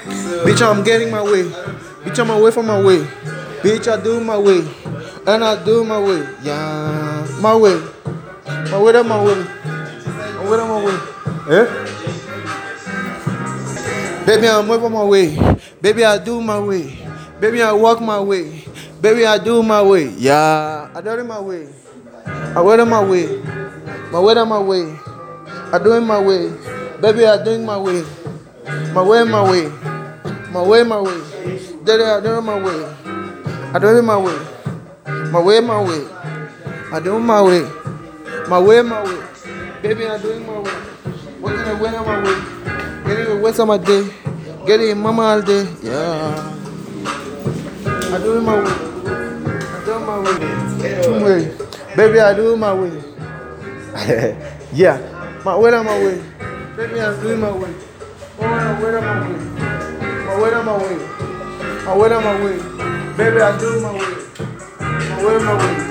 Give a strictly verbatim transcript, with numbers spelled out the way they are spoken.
Bitch, I'm getting my way. Bitch, I'm away from my way. Bitch, I do my way. And I do my way. Yeah, my way. My way, that's my way. My way, that's my way. Eh? Baby, I'm away from my way. Baby, I do my way. Baby, I walk my way. Baby, I do my way. Yeah, I do it my way. I wait on my way. My way on my way. I do it my way. Baby, I doing my way. My way, my way. My way, my way. Daddy, I do it my way. I do it my way. My way, my way. I do it my way. My way, my way. Baby, I do it my way. Working the way on my way. Getting the west of my day. Getting mama all day. Yeah. I do it my way. I do it my way. Two way. Baby, I do it my way. Yeah. My way on my way. Baby, I do it my way. My way on my way. My way on my way. My way on my way. Baby, I do it my way. My way on my way.